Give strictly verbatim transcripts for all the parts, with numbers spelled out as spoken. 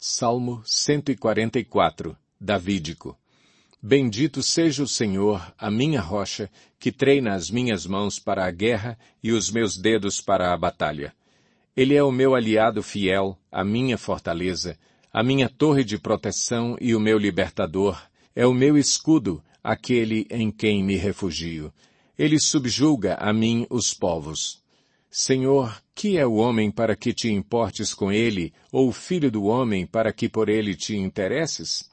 Salmo cento e quarenta e quatro, Davídico. Bendito seja o Senhor, a minha rocha, que treina as minhas mãos para a guerra e os meus dedos para a batalha. Ele é o meu aliado fiel, a minha fortaleza, a minha torre de proteção e o meu libertador, é o meu escudo, aquele em quem me refugio. Ele subjuga a mim os povos. Senhor, que é o homem para que te importes com ele, ou o filho do homem para que por ele te interesses?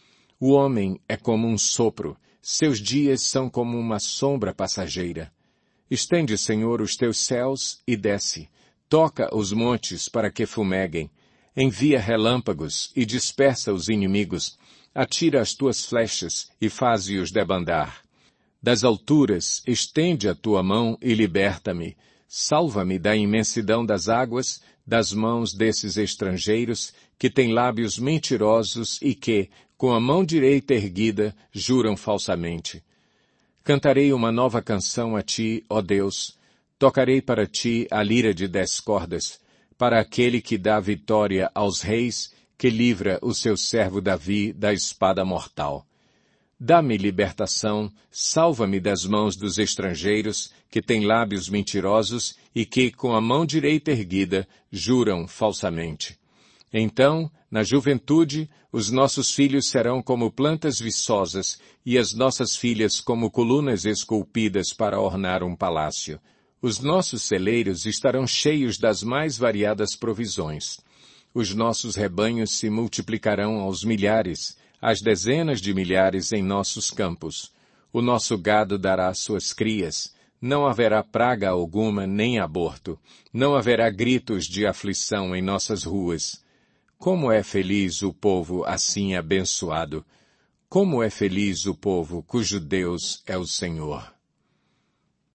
O homem é como um sopro, seus dias são como uma sombra passageira. Estende, Senhor, os teus céus e desce. Toca os montes para que fumeguem. Envia relâmpagos e dispersa os inimigos. Atira as tuas flechas e faze-os debandar. Das alturas, estende a tua mão e liberta-me. Salva-me da imensidão das águas, das mãos desses estrangeiros, que têm lábios mentirosos e que, com a mão direita erguida, juram falsamente. Cantarei uma nova canção a ti, ó Deus. Tocarei para ti a lira de dez cordas, para aquele que dá vitória aos reis, que livra o seu servo Davi da espada mortal. Dá-me libertação, salva-me das mãos dos estrangeiros, que têm lábios mentirosos e que, com a mão direita erguida, juram falsamente. Então, na juventude, os nossos filhos serão como plantas viçosas e as nossas filhas como colunas esculpidas para ornar um palácio. Os nossos celeiros estarão cheios das mais variadas provisões. Os nossos rebanhos se multiplicarão aos milhares, às dezenas de milhares em nossos campos. O nosso gado dará suas crias. Não haverá praga alguma nem aborto. Não haverá gritos de aflição em nossas ruas. Como é feliz o povo assim abençoado! Como é feliz o povo cujo Deus é o Senhor!